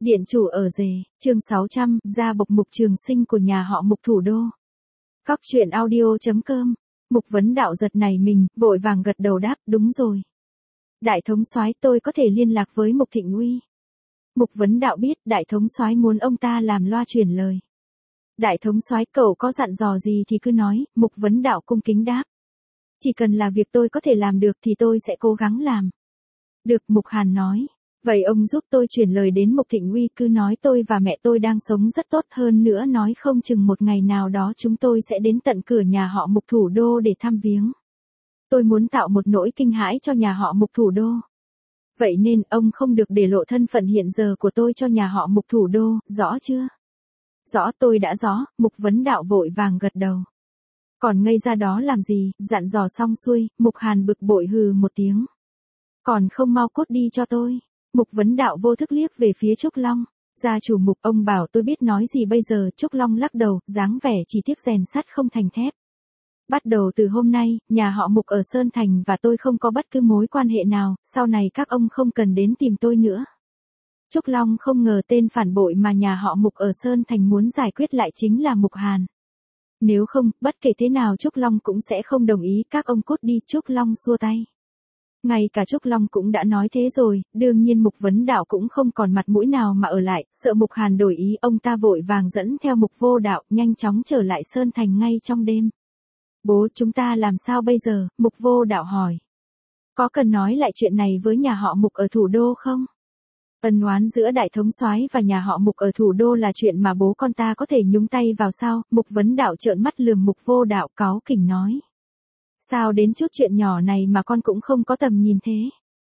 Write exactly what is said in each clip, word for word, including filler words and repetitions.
Điện chủ ở rể, chương sáu trăm, gia bộc Mục Trường Sinh của nhà họ Mục thủ đô. Cóc truyện audio.com. Mục Vấn Đạo giật nảy mình, vội vàng gật đầu đáp, đúng rồi. Đại thống soái, tôi có thể liên lạc với Mục Thịnh Uy. Mục Vấn Đạo biết đại thống soái muốn ông ta làm loa truyền lời. Đại thống soái, cậu có dặn dò gì thì cứ nói. Mục Vấn Đạo cung kính đáp. Chỉ cần là việc tôi có thể làm được thì tôi sẽ cố gắng làm. Được, Mục Hàn nói. Vậy ông giúp tôi truyền lời đến Mục Thịnh Uy, cứ nói tôi và mẹ tôi đang sống rất tốt, hơn nữa nói không chừng một ngày nào đó chúng tôi sẽ đến tận cửa nhà họ Mục thủ đô để thăm viếng. Tôi muốn tạo một nỗi kinh hãi cho nhà họ Mục thủ đô. Vậy nên ông không được để lộ thân phận hiện giờ của tôi cho nhà họ Mục thủ đô, rõ chưa? Rõ, tôi đã rõ. Mục Vấn Đạo vội vàng gật đầu. Còn ngây ra đó làm gì? Dặn dò xong xuôi, Mục Hàn bực bội hừ một tiếng. Còn không mau cút đi cho tôi. Mục Vấn Đạo vô thức liếc về phía Trúc Long. Gia chủ Mục, ông bảo tôi biết nói gì bây giờ? Trúc Long lắc đầu, dáng vẻ chỉ tiếc rèn sắt không thành thép. Bắt đầu từ hôm nay, nhà họ Mục ở Sơn Thành và tôi không có bất cứ mối quan hệ nào, sau này các ông không cần đến tìm tôi nữa. Trúc Long không ngờ tên phản bội mà nhà họ Mục ở Sơn Thành muốn giải quyết lại chính là Mục Hàn. Nếu không, bất kể thế nào Trúc Long cũng sẽ không đồng ý, các ông cút đi. Trúc Long xua tay. Ngay cả Trúc Long cũng đã nói thế rồi, đương nhiên Mục Vấn Đạo cũng không còn mặt mũi nào mà ở lại, sợ Mục Hàn đổi ý, ông ta vội vàng dẫn theo Mục Vô Đạo, nhanh chóng trở lại Sơn Thành ngay trong đêm. Bố, chúng ta làm sao bây giờ? Mục Vô Đạo hỏi. Có cần nói lại chuyện này với nhà họ Mục ở thủ đô không? Ân oán giữa đại thống soái và nhà họ Mục ở thủ đô là chuyện mà bố con ta có thể nhúng tay vào sao? Mục Vấn Đạo trợn mắt lườm Mục Vô Đạo, cáu kỉnh nói. Sao đến chút chuyện nhỏ này mà con cũng không có tầm nhìn thế?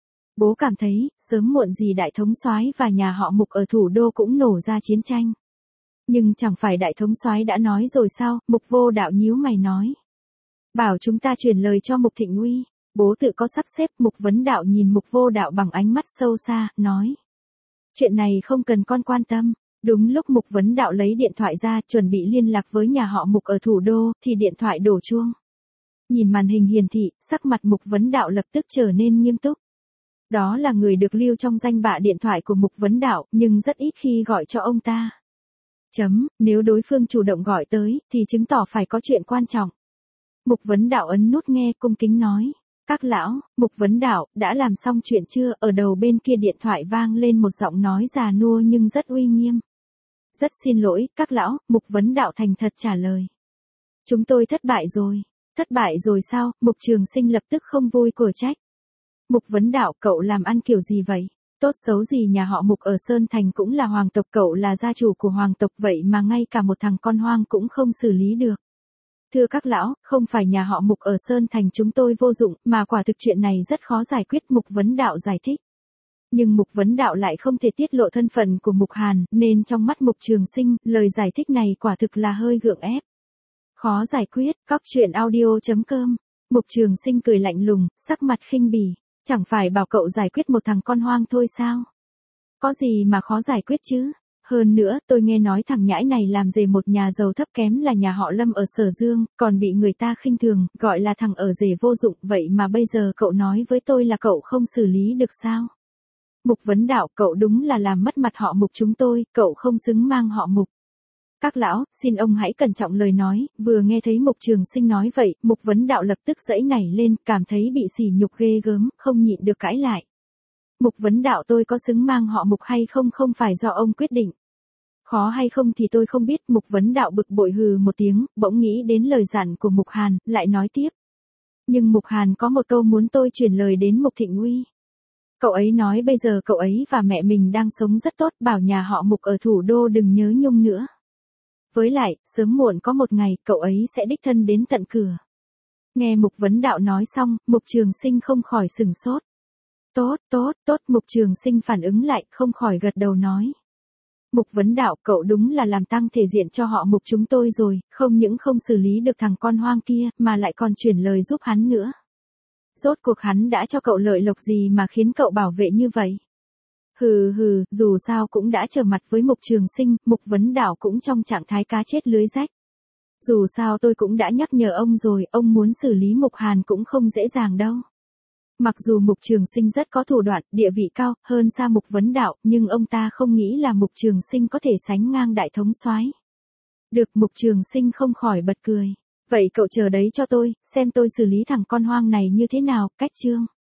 Bố cảm thấy, sớm muộn gì đại thống soái và nhà họ Mục ở thủ đô cũng nổ ra chiến tranh. Nhưng chẳng phải đại thống soái đã nói rồi sao? Mục Vô Đạo nhíu mày nói. Bảo chúng ta truyền lời cho Mục Thịnh Uy. Bố tự có sắp xếp. Mục Vấn Đạo nhìn Mục Vô Đạo bằng ánh mắt sâu xa, nói. Chuyện này không cần con quan tâm. Đúng lúc Mục Vấn Đạo lấy điện thoại ra, chuẩn bị liên lạc với nhà họ Mục ở thủ đô, thì điện thoại đổ chuông. Nhìn màn hình hiển thị, sắc mặt Mục Vấn Đạo lập tức trở nên nghiêm túc. Đó là người được lưu trong danh bạ điện thoại của Mục Vấn Đạo, nhưng rất ít khi gọi cho ông ta. Chấm, nếu đối phương chủ động gọi tới, thì chứng tỏ phải có chuyện quan trọng. Mục Vấn Đạo ấn nút nghe, cung kính nói. Các lão, Mục Vấn Đạo, đã làm xong chuyện chưa? Ở đầu bên kia điện thoại vang lên một giọng nói già nua nhưng rất uy nghiêm. Rất xin lỗi, các lão, Mục Vấn Đạo thành thật trả lời. Chúng tôi thất bại rồi. Thất bại rồi sao? Mục Trường Sinh lập tức không vui của trách. Mục Vấn Đạo, cậu làm ăn kiểu gì vậy? Tốt xấu gì nhà họ Mục ở Sơn Thành cũng là hoàng tộc, cậu là gia chủ của hoàng tộc, vậy mà ngay cả một thằng con hoang cũng không xử lý được. Thưa các lão, không phải nhà họ Mục ở Sơn Thành chúng tôi vô dụng, mà quả thực chuyện này rất khó giải quyết. Mục Vấn Đạo giải thích. Nhưng Mục Vấn Đạo lại không thể tiết lộ thân phận của Mục Hàn, nên trong mắt Mục Trường Sinh, lời giải thích này quả thực là hơi gượng ép. Khó giải quyết. Cóc truyện audio.com. Mục Trường Sinh cười lạnh lùng, sắc mặt khinh bỉ. Chẳng phải bảo cậu giải quyết một thằng con hoang thôi sao? Có gì mà khó giải quyết chứ? Hơn nữa, tôi nghe nói thằng nhãi này làm rể một nhà giàu thấp kém là nhà họ Lâm ở Sở Dương, còn bị người ta khinh thường, gọi là thằng ở rể vô dụng, vậy mà bây giờ cậu nói với tôi là cậu không xử lý được sao? Mục Vấn Đạo, cậu đúng là làm mất mặt họ Mục chúng tôi, cậu không xứng mang họ Mục. Các lão, xin ông hãy cẩn trọng lời nói. Vừa nghe thấy Mục Trường Sinh nói vậy, Mục Vấn Đạo lập tức giãy nảy lên, cảm thấy bị sỉ nhục ghê gớm, không nhịn được cãi lại. Mục Vấn Đạo, tôi có xứng mang họ Mục hay không không phải do ông quyết định. Khó hay không thì tôi không biết. Mục Vấn Đạo bực bội hừ một tiếng, bỗng nghĩ đến lời dặn của Mục Hàn, lại nói tiếp. Nhưng Mục Hàn có một câu muốn tôi truyền lời đến Mục Thịnh Uy. Cậu ấy nói bây giờ cậu ấy và mẹ mình đang sống rất tốt, bảo nhà họ Mục ở thủ đô đừng nhớ nhung nữa. Với lại, sớm muộn có một ngày, cậu ấy sẽ đích thân đến tận cửa. Nghe Mục Vấn Đạo nói xong, Mục Trường Sinh không khỏi sửng sốt. Tốt, tốt, tốt. Mục Trường Sinh phản ứng lại, không khỏi gật đầu nói. Mục Vấn Đạo, cậu đúng là làm tăng thể diện cho họ Mục chúng tôi rồi, không những không xử lý được thằng con hoang kia, mà lại còn chuyển lời giúp hắn nữa. Rốt cuộc hắn đã cho cậu lợi lộc gì mà khiến cậu bảo vệ như vậy? Hừ hừ, dù sao cũng đã trở mặt với Mục Trường Sinh, Mục Vấn Đạo cũng trong trạng thái cá chết lưới rách. Dù sao tôi cũng đã nhắc nhở ông rồi, ông muốn xử lý Mục Hàn cũng không dễ dàng đâu. Mặc dù Mục Trường Sinh rất có thủ đoạn, địa vị cao, hơn xa Mục Vấn Đạo, nhưng ông ta không nghĩ là Mục Trường Sinh có thể sánh ngang đại thống soái. Được, Mục Trường Sinh không khỏi bật cười. Vậy cậu chờ đấy cho tôi, xem tôi xử lý thằng con hoang này như thế nào, cách chương.